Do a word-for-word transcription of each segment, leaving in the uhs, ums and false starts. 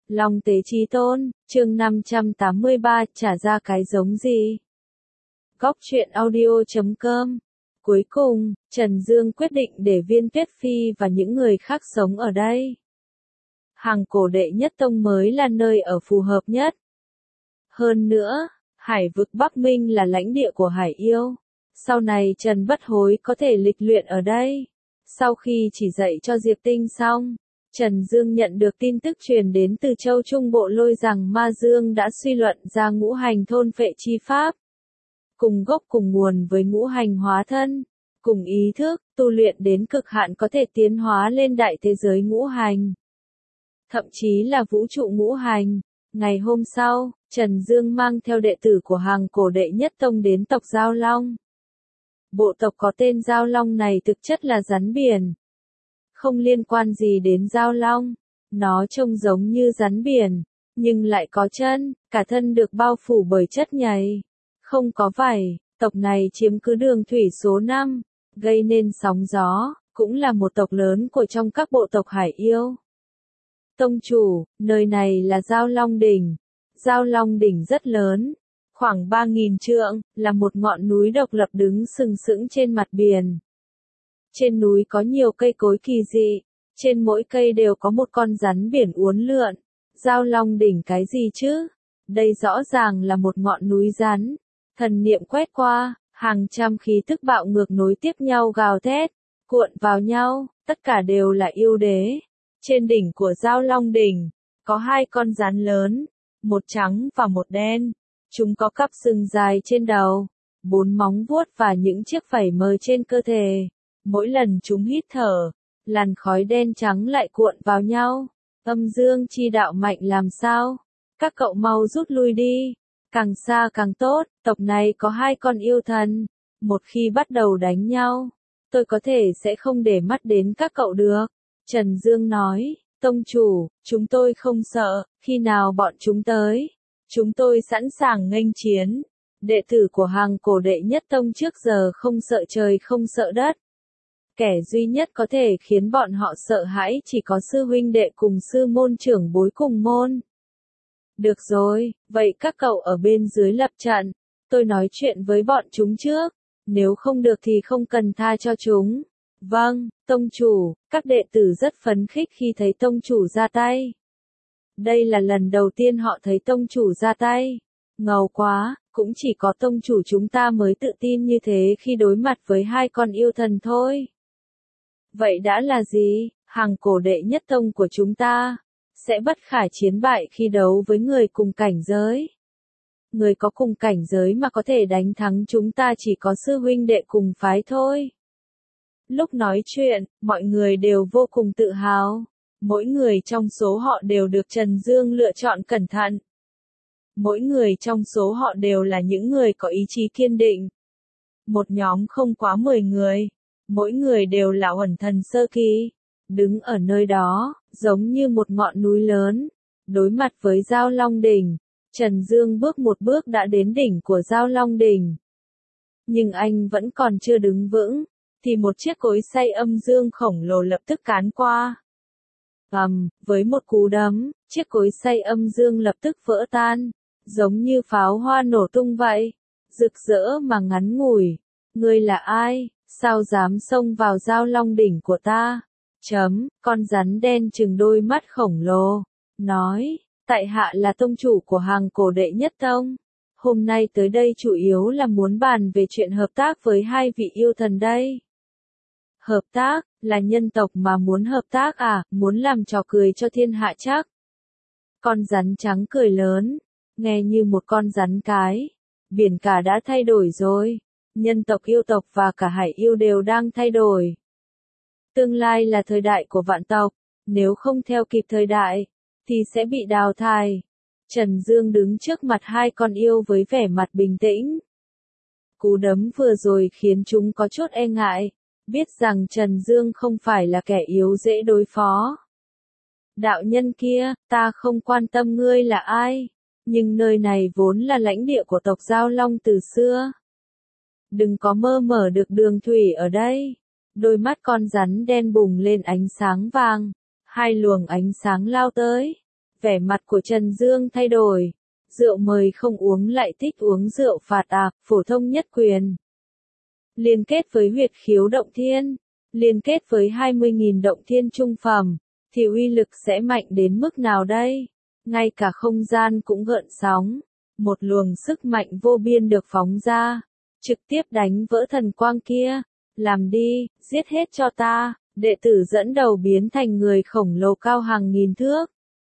Long tế chí tôn, chương năm trăm tám mươi ba, trả ra cái giống gì? Góc truyện audio chấm com. Cuối cùng, Trần Dương quyết định để Viên Tuyết Phi và những người khác sống ở đây. Hàng cổ đệ nhất tông mới là nơi ở phù hợp nhất. Hơn nữa, hải vực Bắc Minh là lãnh địa của hải yêu. Sau này Trần Bất Hối có thể lịch luyện ở đây. Sau khi chỉ dạy cho Diệp Tinh xong, Trần Dương nhận được tin tức truyền đến từ châu Trung Bộ Lôi rằng Ma Dương đã suy luận ra ngũ hành thôn phệ chi pháp. Cùng gốc cùng nguồn với ngũ hành hóa thân, cùng ý thức, tu luyện đến cực hạn có thể tiến hóa lên đại thế giới ngũ hành. Thậm chí là vũ trụ ngũ hành. Ngày hôm sau, Trần Dương mang theo đệ tử của hàng cổ đệ nhất tông đến tộc Giao Long. Bộ tộc có tên Giao Long này thực chất là rắn biển. Không liên quan gì đến Giao Long. Nó trông giống như rắn biển, nhưng lại có chân, cả thân được bao phủ bởi chất nhầy. Không có vảy, tộc này chiếm cứ đường thủy số năm, gây nên sóng gió, cũng là một tộc lớn của trong các bộ tộc hải yêu. Tông chủ, nơi này là Giao Long Đỉnh. Giao Long Đỉnh rất lớn, khoảng ba nghìn trượng, là một ngọn núi độc lập đứng sừng sững trên mặt biển. Trên núi có nhiều cây cối kỳ dị, trên mỗi cây đều có một con rắn biển uốn lượn. Giao Long Đỉnh cái gì chứ? Đây rõ ràng là một ngọn núi rắn. Thần niệm quét qua, hàng trăm khí tức bạo ngược nối tiếp nhau gào thét, cuộn vào nhau, tất cả đều là yêu đế. Trên đỉnh của Giao Long Đỉnh, có hai con rắn lớn, một trắng và một đen. Chúng có cặp sừng dài trên đầu, bốn móng vuốt và những chiếc vảy mờ trên cơ thể. Mỗi lần chúng hít thở, làn khói đen trắng lại cuộn vào nhau. Âm dương chi đạo mạnh làm sao? Các cậu mau rút lui đi. Càng xa càng tốt, tộc này có hai con yêu thần. Một khi bắt đầu đánh nhau, tôi có thể sẽ không để mắt đến các cậu được. Trần Dương nói, tông chủ, chúng tôi không sợ, khi nào bọn chúng tới, chúng tôi sẵn sàng nghênh chiến. Đệ tử của hàng cổ đệ nhất tông trước giờ không sợ trời không sợ đất. Kẻ duy nhất có thể khiến bọn họ sợ hãi chỉ có sư huynh đệ cùng sư môn trưởng bối cùng môn. Được rồi, vậy các cậu ở bên dưới lập trận, tôi nói chuyện với bọn chúng trước, nếu không được thì không cần tha cho chúng. Vâng, tông chủ, các đệ tử rất phấn khích khi thấy tông chủ ra tay. Đây là lần đầu tiên họ thấy tông chủ ra tay. Ngầu quá, cũng chỉ có tông chủ chúng ta mới tự tin như thế khi đối mặt với hai con yêu thần thôi. Vậy đã là gì? Hàng cổ đệ nhất tông của chúng ta sẽ bất khả chiến bại khi đấu với người cùng cảnh giới. Người có cùng cảnh giới mà có thể đánh thắng chúng ta chỉ có sư huynh đệ cùng phái thôi. Lúc nói chuyện, mọi người đều vô cùng tự hào. Mỗi người trong số họ đều được Trần Dương lựa chọn cẩn thận. Mỗi người trong số họ đều là những người có ý chí kiên định. Một nhóm không quá mười người. Mỗi người đều là uẩn thần sơ kỳ. Đứng ở nơi đó, giống như một ngọn núi lớn. Đối mặt với Giao Long Đỉnh, Trần Dương bước một bước đã đến đỉnh của Giao Long Đỉnh. Nhưng anh vẫn còn chưa đứng vững, thì một chiếc cối xay âm dương khổng lồ lập tức cán qua. Ầm, với một cú đấm, chiếc cối xay âm dương lập tức vỡ tan, giống như pháo hoa nổ tung vậy. Rực rỡ mà ngắn ngủi. Ngươi là ai? Sao dám xông vào Giao Long Đỉnh của ta? Chấm, con rắn đen trừng đôi mắt khổng lồ, nói, tại hạ là tông chủ của hàng cổ đệ nhất tông. Hôm nay tới đây chủ yếu là muốn bàn về chuyện hợp tác với hai vị yêu thần đây. Hợp tác, là nhân tộc mà muốn hợp tác à, muốn làm trò cười cho thiên hạ chắc. Con rắn trắng cười lớn, nghe như một con rắn cái. Biển cả đã thay đổi rồi. Nhân tộc yêu tộc và cả hải yêu đều đang thay đổi. Tương lai là thời đại của vạn tộc, nếu không theo kịp thời đại, thì sẽ bị đào thải. Trần Dương đứng trước mặt hai con yêu với vẻ mặt bình tĩnh. Cú đấm vừa rồi khiến chúng có chút e ngại, biết rằng Trần Dương không phải là kẻ yếu dễ đối phó. Đạo nhân kia, ta không quan tâm ngươi là ai, nhưng nơi này vốn là lãnh địa của tộc Giao Long từ xưa. Đừng có mơ mở được đường thủy ở đây. Đôi mắt con rắn đen bùng lên ánh sáng vàng, hai luồng ánh sáng lao tới. Vẻ mặt của Trần Dương thay đổi. Rượu mời không uống lại thích uống rượu phạt à, phổ thông nhất quyền. Liên kết với huyệt khiếu động thiên, liên kết với hai mươi nghìn động thiên trung phẩm, thì uy lực sẽ mạnh đến mức nào đây? Ngay cả không gian cũng gợn sóng, một luồng sức mạnh vô biên được phóng ra, trực tiếp đánh vỡ thần quang kia. Làm đi, giết hết cho ta, đệ tử dẫn đầu biến thành người khổng lồ cao hàng nghìn thước.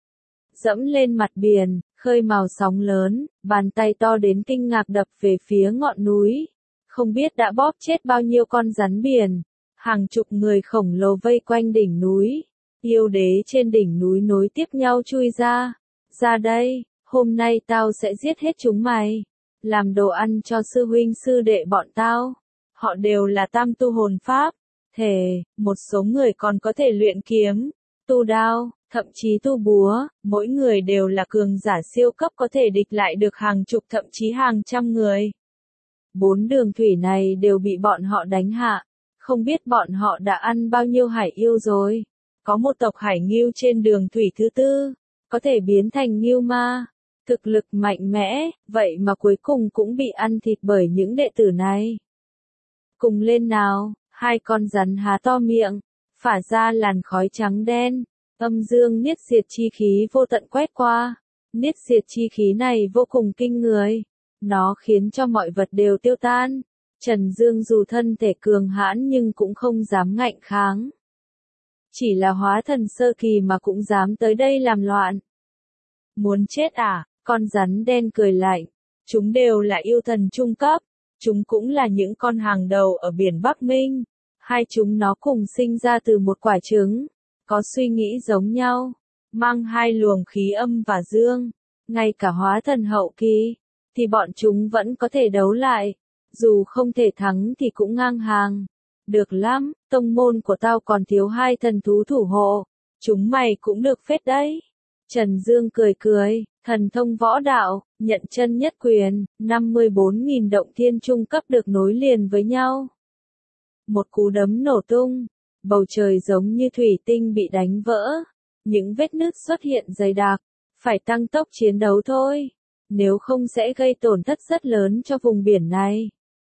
Dẫm lên mặt biển, khơi mào sóng lớn, bàn tay to đến kinh ngạc đập về phía ngọn núi. Không biết đã bóp chết bao nhiêu con rắn biển. Hàng chục người khổng lồ vây quanh đỉnh núi. Yêu đế trên đỉnh núi nối tiếp nhau chui ra. Ra đây, hôm nay tao sẽ giết hết chúng mày. Làm đồ ăn cho sư huynh sư đệ bọn tao. Họ đều là tam tu hồn pháp. Thể, một số người còn có thể luyện kiếm, tu đao, thậm chí tu búa. Mỗi người đều là cường giả siêu cấp có thể địch lại được hàng chục thậm chí hàng trăm người. Bốn đường thủy này đều bị bọn họ đánh hạ. Không biết bọn họ đã ăn bao nhiêu hải yêu rồi. Có một tộc hải ngưu trên đường thủy thứ tư, có thể biến thành ngưu ma. Thực lực mạnh mẽ, vậy mà cuối cùng cũng bị ăn thịt bởi những đệ tử này. Cùng lên nào, hai con rắn há to miệng, phả ra làn khói trắng đen. Âm dương niết diệt chi khí vô tận quét qua. Niết diệt chi khí này vô cùng kinh người. Nó khiến cho mọi vật đều tiêu tan. Trần Dương dù thân thể cường hãn nhưng cũng không dám ngạnh kháng. Chỉ là hóa thần sơ kỳ mà cũng dám tới đây làm loạn. Muốn chết à? Con rắn đen cười lạnh. Chúng đều là yêu thần trung cấp. Chúng cũng là những con hàng đầu ở biển Bắc Minh. Hai chúng nó cùng sinh ra từ một quả trứng. Có suy nghĩ giống nhau. Mang hai luồng khí âm và dương. Ngay cả hóa thần hậu kỳ. Thì bọn chúng vẫn có thể đấu lại. Dù không thể thắng thì cũng ngang hàng. Được lắm, tông môn của tao còn thiếu hai thần thú thủ hộ. Chúng mày cũng được phết đấy. Trần Dương cười cười, thần thông võ đạo, nhận chân nhất quyền, năm mươi bốn nghìn động thiên trung cấp được nối liền với nhau. Một cú đấm nổ tung, bầu trời giống như thủy tinh bị đánh vỡ. Những vết nứt xuất hiện dày đặc, phải tăng tốc chiến đấu thôi. Nếu không sẽ gây tổn thất rất lớn cho vùng biển này.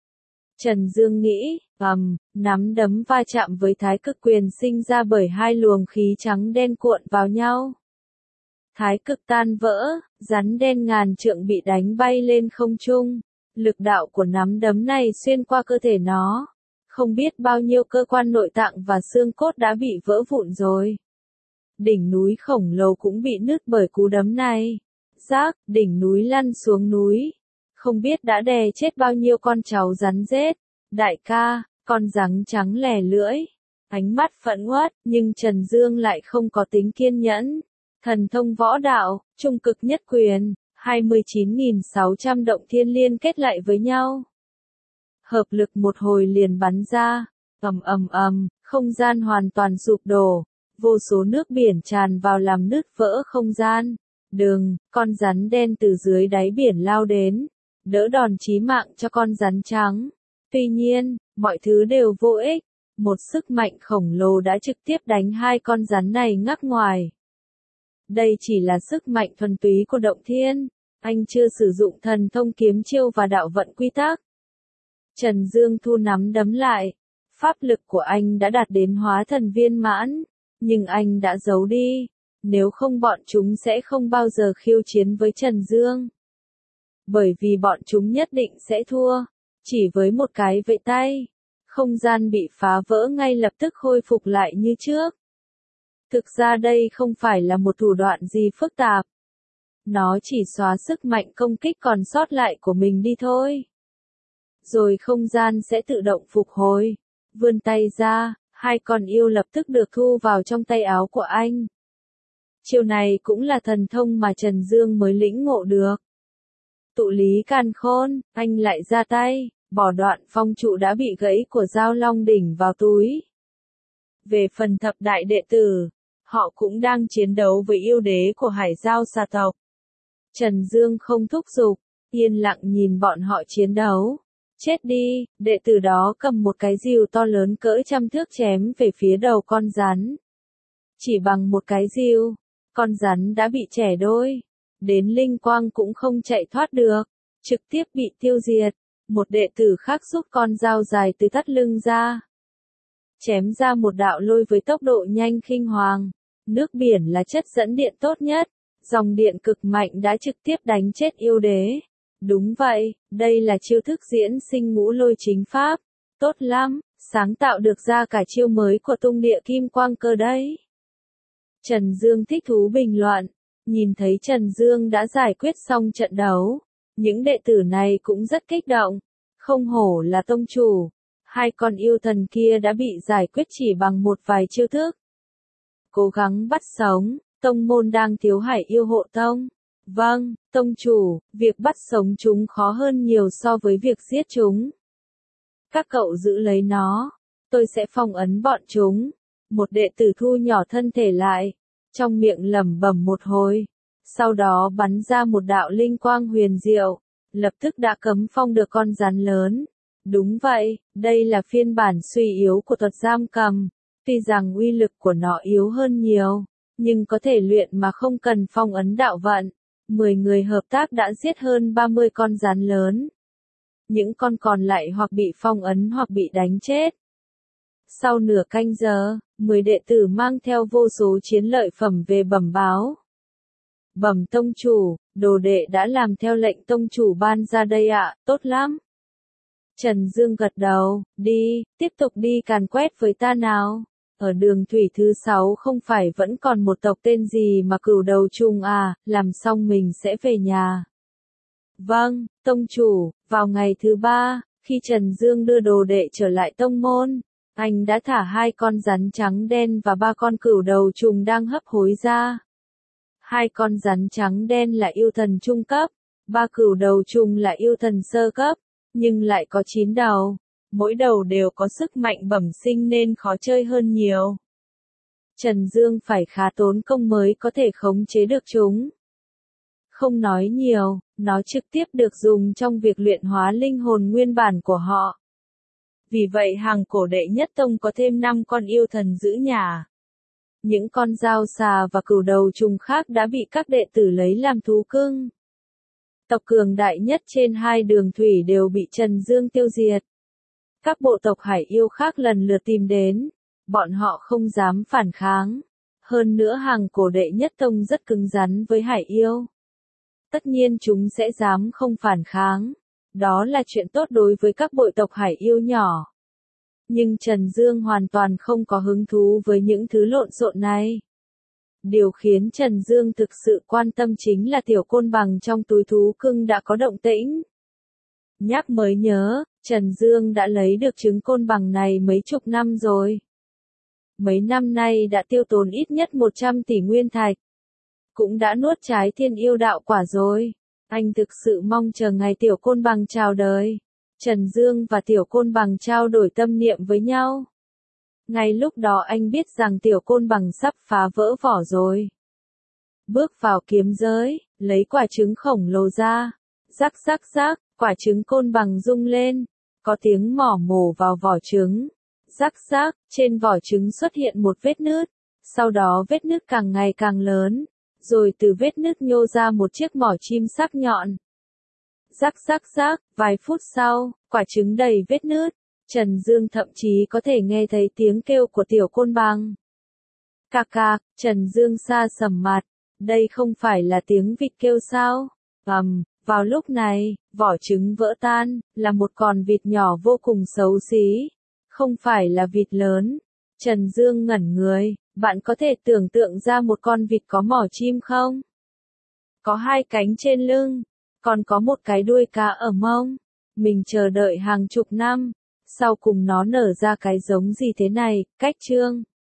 Trần Dương nghĩ, ầm, nắm đấm va chạm với thái cực quyền sinh ra bởi hai luồng khí trắng đen cuộn vào nhau. Thái cực tan vỡ, rắn đen ngàn trượng bị đánh bay lên không trung. Lực đạo của nắm đấm này xuyên qua cơ thể nó. Không biết bao nhiêu cơ quan nội tạng và xương cốt đã bị vỡ vụn rồi. Đỉnh núi khổng lồ cũng bị nứt bởi cú đấm này. Rác, đỉnh núi lăn xuống núi. Không biết đã đè chết bao nhiêu con cháu rắn rết. Đại ca, con rắn trắng lè lưỡi. Ánh mắt phẫn uất, nhưng Trần Dương lại không có tính kiên nhẫn. Thần thông võ đạo, trung cực nhất quyền, hai mươi chín nghìn sáu trăm động thiên liên kết lại với nhau. Hợp lực một hồi liền bắn ra. Ầm ầm ầm, không gian hoàn toàn sụp đổ. Vô số nước biển tràn vào làm nứt vỡ không gian. Đừng, con rắn đen từ dưới đáy biển lao đến. Đỡ đòn chí mạng cho con rắn trắng. Tuy nhiên, mọi thứ đều vô ích. Một sức mạnh khổng lồ đã trực tiếp đánh hai con rắn này ngắc ngoài. Đây chỉ là sức mạnh thuần túy của động thiên. Anh chưa sử dụng thần thông kiếm chiêu và đạo vận quy tắc. Trần Dương thu nắm đấm lại. Pháp lực của anh đã đạt đến hóa thần viên mãn. Nhưng anh đã giấu đi. Nếu không bọn chúng sẽ không bao giờ khiêu chiến với Trần Dương. Bởi vì bọn chúng nhất định sẽ thua. Chỉ với một cái vẫy tay. Không gian bị phá vỡ ngay lập tức khôi phục lại như trước. Thực ra đây không phải là một thủ đoạn gì phức tạp. Nó chỉ xóa sức mạnh công kích còn sót lại của mình đi thôi. Rồi không gian sẽ tự động phục hồi. Vươn tay ra, hai con yêu lập tức được thu vào trong tay áo của anh. Chiêu này cũng là thần thông mà Trần Dương mới lĩnh ngộ được. Tụ lý càn khôn, anh lại ra tay, bỏ đoạn phong trụ đã bị gãy của Giao Long đỉnh vào túi. Về phần thập đại đệ tử, họ cũng đang chiến đấu với yêu đế của Hải Giao Xà tộc. Trần Dương không thúc giục, yên lặng nhìn bọn họ chiến đấu. Chết đi, đệ tử đó cầm một cái rìu to lớn cỡ trăm thước chém về phía đầu con rắn. Chỉ bằng một cái rìu, con rắn đã bị chẻ đôi, đến linh quang cũng không chạy thoát được, trực tiếp bị tiêu diệt. Một đệ tử khác rút con dao dài từ thắt lưng ra, chém ra một đạo lôi với tốc độ nhanh khinh hoàng. Nước biển là chất dẫn điện tốt nhất, dòng điện cực mạnh đã trực tiếp đánh chết yêu đế. Đúng vậy, đây là chiêu thức diễn sinh ngũ lôi chính pháp. Tốt lắm, sáng tạo được ra cả chiêu mới của tung địa kim quang cơ đấy. Trần Dương thích thú bình luận, nhìn thấy Trần Dương đã giải quyết xong trận đấu. Những đệ tử này cũng rất kích động, không hổ là tông chủ. Hai con yêu thần kia đã bị giải quyết chỉ bằng một vài chiêu thức. Cố gắng bắt sống, tông môn đang thiếu hải yêu hộ tông. Vâng, tông chủ, việc bắt sống chúng khó hơn nhiều so với việc giết chúng. Các cậu giữ lấy nó, tôi sẽ phong ấn bọn chúng. Một đệ tử thu nhỏ thân thể lại, trong miệng lẩm bẩm một hồi, sau đó bắn ra một đạo linh quang huyền diệu, lập tức đã cấm phong được con rắn lớn. Đúng vậy, đây là phiên bản suy yếu của thuật giam cầm, tuy rằng uy lực của nó yếu hơn nhiều, nhưng có thể luyện mà không cần phong ấn đạo vận. Mười người hợp tác đã giết hơn ba mươi con rắn lớn. Những con còn lại hoặc bị phong ấn hoặc bị đánh chết. Sau nửa canh giờ, mười đệ tử mang theo vô số chiến lợi phẩm về bẩm báo. Bẩm tông chủ, đồ đệ đã làm theo lệnh tông chủ ban ra đây ạ, tốt lắm. Trần Dương gật đầu, đi, tiếp tục đi càn quét với ta nào. Ở đường thủy thứ sáu không phải vẫn còn một tộc tên gì mà cửu đầu trùng à, làm xong mình sẽ về nhà. Vâng, tông chủ, vào ngày thứ ba, khi Trần Dương đưa đồ đệ trở lại tông môn, anh đã thả hai con rắn trắng đen và ba con cửu đầu trùng đang hấp hối ra. Hai con rắn trắng đen là yêu thần trung cấp, ba cửu đầu trùng là yêu thần sơ cấp, nhưng lại có chín đầu. Mỗi đầu đều có sức mạnh bẩm sinh nên khó chơi hơn nhiều. Trần Dương phải khá tốn công mới có thể khống chế được chúng. Không nói nhiều, nó trực tiếp được dùng trong việc luyện hóa linh hồn nguyên bản của họ. Vì vậy hàng cổ đệ nhất tông có thêm năm con yêu thần giữ nhà. Những con dao xà và cửu đầu trùng khác đã bị các đệ tử lấy làm thú cưng. Tộc cường đại nhất trên hai đường thủy đều bị Trần Dương tiêu diệt. Các bộ tộc hải yêu khác lần lượt tìm đến, bọn họ không dám phản kháng. Hơn nữa hàng cổ đệ nhất tông rất cứng rắn với hải yêu. Tất nhiên chúng sẽ dám không phản kháng. Đó là chuyện tốt đối với các bộ tộc hải yêu nhỏ. Nhưng Trần Dương hoàn toàn không có hứng thú với những thứ lộn xộn này. Điều khiến Trần Dương thực sự quan tâm chính là tiểu côn bằng trong túi thú cưng đã có động tĩnh. Nhắc mới nhớ, Trần Dương đã lấy được trứng côn bằng này mấy chục năm rồi. Mấy năm nay đã tiêu tốn ít nhất một trăm tỷ nguyên thạch. Cũng đã nuốt trái thiên yêu đạo quả rồi. Anh thực sự mong chờ ngày tiểu côn bằng chào đời. Trần Dương và tiểu côn bằng trao đổi tâm niệm với nhau. Ngay lúc đó anh biết rằng tiểu côn bằng sắp phá vỡ vỏ rồi. Bước vào kiếm giới, lấy quả trứng khổng lồ ra. Rắc rắc rắc, quả trứng côn bằng rung lên. Có tiếng mỏ mổ vào vỏ trứng. Rắc rắc, trên vỏ trứng xuất hiện một vết nứt. Sau đó vết nứt càng ngày càng lớn. Rồi từ vết nứt nhô ra một chiếc mỏ chim sắc nhọn. Rắc rắc rắc, vài phút sau, quả trứng đầy vết nứt. Trần Dương thậm chí có thể nghe thấy tiếng kêu của tiểu côn bằng. Cạc cạc, Trần Dương sa sầm mặt. Đây không phải là tiếng vịt kêu sao? Ầm, vào lúc này, vỏ trứng vỡ tan, là một con vịt nhỏ vô cùng xấu xí. Không phải là vịt lớn. Trần Dương ngẩn người, bạn có thể tưởng tượng ra một con vịt có mỏ chim không? Có hai cánh trên lưng, còn có một cái đuôi cá ở mông. Mình chờ đợi hàng chục năm, sau cùng nó nở ra cái giống gì thế này, cách chương.